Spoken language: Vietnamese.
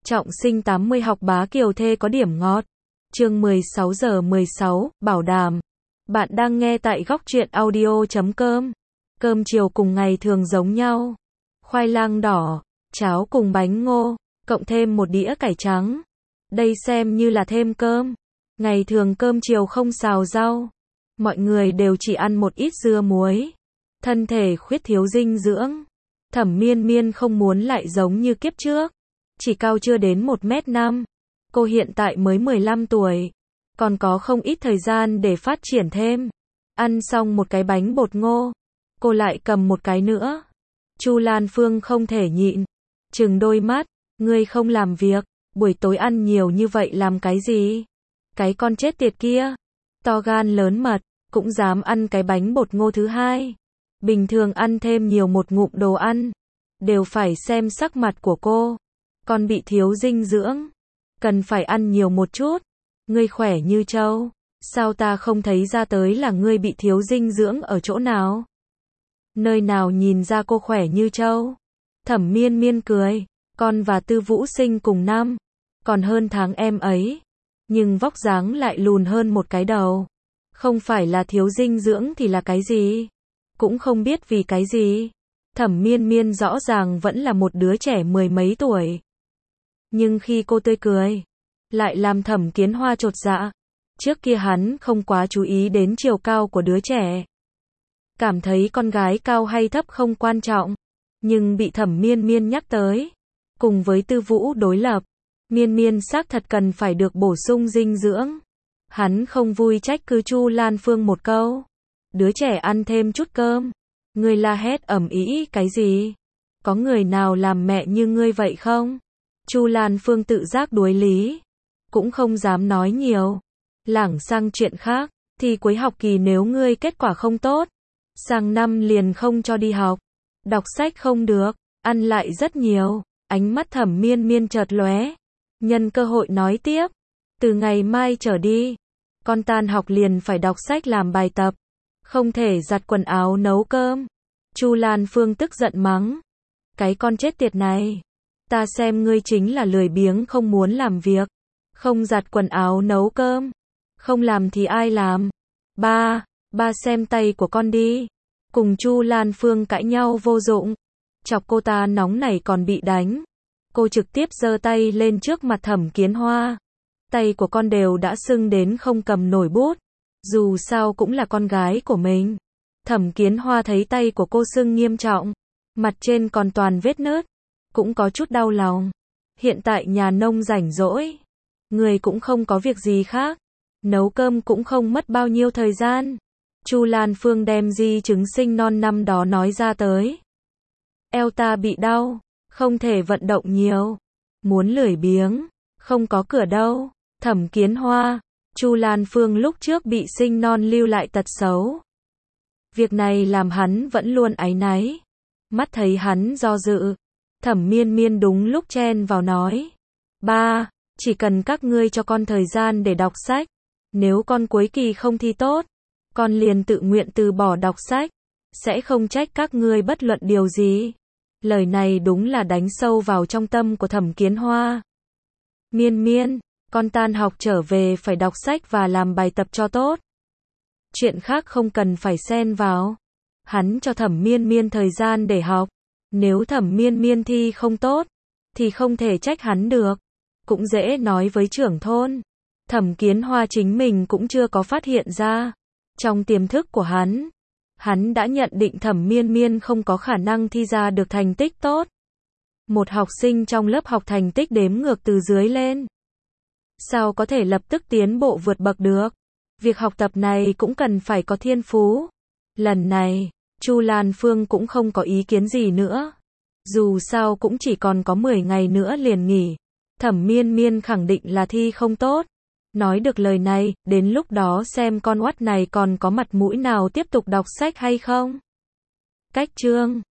Trọng sinh 80 học bá Kiều Thê có điểm ngọt. Chương 16 giờ 16, bảo đảm. Bạn đang nghe tại góc truyện audio.com. Cơm chiều cùng ngày thường giống nhau. Khoai lang đỏ, cháo cùng bánh ngô, cộng thêm một đĩa cải trắng. Đây xem như là thêm cơm. Ngày thường cơm chiều không xào rau. Mọi người đều chỉ ăn một ít dưa muối. Thân thể khuyết thiếu dinh dưỡng. Thẩm Miên Miên không muốn lại giống như kiếp trước. Chỉ cao chưa đến 1m5. Cô hiện tại mới 15 tuổi. Còn có không ít thời gian để phát triển thêm. Ăn xong một cái bánh bột ngô. Cô lại cầm một cái nữa. Chu Lan Phương không thể nhịn. Trừng đôi mắt. Ngươi không làm việc. Buổi tối ăn nhiều như vậy làm cái gì? Cái con chết tiệt kia. To gan lớn mật. Cũng dám ăn cái bánh bột ngô thứ hai. Bình thường ăn thêm nhiều một ngụm đồ ăn. Đều phải xem sắc mặt của cô. Con bị thiếu dinh dưỡng. Cần phải ăn nhiều một chút. Ngươi khỏe như trâu. Sao ta không thấy ra tới là ngươi bị thiếu dinh dưỡng ở chỗ nào? Nơi nào nhìn ra cô khỏe như trâu? Thẩm Miên Miên cười. Con và Tư Vũ sinh cùng năm. Còn hơn tháng em ấy. Nhưng vóc dáng lại lùn hơn một cái đầu. Không phải là thiếu dinh dưỡng thì là cái gì? Cũng không biết vì cái gì. Thẩm Miên Miên rõ ràng vẫn là một đứa trẻ mười mấy tuổi. Nhưng khi cô tươi cười, lại làm Thẩm Kiến Hoa chột dạ. Trước kia hắn không quá chú ý đến chiều cao của đứa trẻ. Cảm thấy con gái cao hay thấp không quan trọng. Nhưng bị Thẩm Miên Miên nhắc tới. Cùng với Tư Vũ đối lập. Miên Miên xác thật cần phải được bổ sung dinh dưỡng. Hắn không vui trách cứ Chu Lan Phương một câu. Đứa trẻ ăn thêm chút cơm. Ngươi la hét ầm ĩ cái gì? Có người nào làm mẹ như ngươi vậy không? Chu Lan Phương tự giác đuối lý. Cũng không dám nói nhiều. Lảng sang chuyện khác. Thì cuối học kỳ nếu ngươi kết quả không tốt. Sang năm liền không cho đi học. Đọc sách không được. Ăn lại rất nhiều. Ánh mắt Thẩm Miên Miên chợt lóe. Nhân cơ hội nói tiếp. Từ ngày mai trở đi. Con tan học liền phải đọc sách làm bài tập. Không thể giặt quần áo nấu cơm. Chu Lan Phương tức giận mắng. Cái con chết tiệt này. Ta xem ngươi chính là lười biếng không muốn làm việc. Không giặt quần áo nấu cơm. Không làm thì ai làm? Ba xem tay của con đi. Cùng Chu Lan Phương cãi nhau vô dụng. Chọc cô ta nóng nảy còn bị đánh. Cô trực tiếp giơ tay lên trước mặt Thẩm Kiến Hoa. Tay của con đều đã sưng đến không cầm nổi bút. Dù sao cũng là con gái của mình. Thẩm Kiến Hoa thấy tay của cô sưng nghiêm trọng. Mặt trên còn toàn vết nứt. Cũng có chút đau lòng. Hiện tại nhà nông rảnh rỗi. Người cũng không có việc gì khác. Nấu cơm cũng không mất bao nhiêu thời gian. Chu Lan Phương đem di chứng sinh non năm đó nói ra tới. Eo ta bị đau. Không thể vận động nhiều. Muốn lười biếng. Không có cửa đâu. Thẩm Kiến Hoa. Chu Lan Phương lúc trước bị sinh non lưu lại tật xấu. Việc này làm hắn vẫn luôn áy náy. Mắt thấy hắn do dự. Thẩm Miên Miên đúng lúc chen vào nói. Ba, chỉ cần các ngươi cho con thời gian để đọc sách. Nếu con cuối kỳ không thi tốt, con liền tự nguyện từ bỏ đọc sách. Sẽ không trách các ngươi bất luận điều gì. Lời này đúng là đánh sâu vào trong tâm của Thẩm Kiến Hoa. Miên Miên, con tan học trở về phải đọc sách và làm bài tập cho tốt. Chuyện khác không cần phải xen vào. Hắn cho Thẩm Miên Miên thời gian để học. Nếu Thẩm Miên Miên thi không tốt, thì không thể trách hắn được. Cũng dễ nói với trưởng thôn. Thẩm Kiến Hoa chính mình cũng chưa có phát hiện ra. Trong tiềm thức của hắn đã nhận định Thẩm Miên Miên không có khả năng thi ra được thành tích tốt. Một học sinh trong lớp học thành tích đếm ngược từ dưới lên. Sao có thể lập tức tiến bộ vượt bậc được? Việc học tập này cũng cần phải có thiên phú. Lần này, Chu Lan Phương cũng không có ý kiến gì nữa. Dù sao cũng chỉ còn có 10 ngày nữa liền nghỉ. Thẩm Miên Miên khẳng định là thi không tốt. Nói được lời này, đến lúc đó xem con oắt này còn có mặt mũi nào tiếp tục đọc sách hay không. Cách chương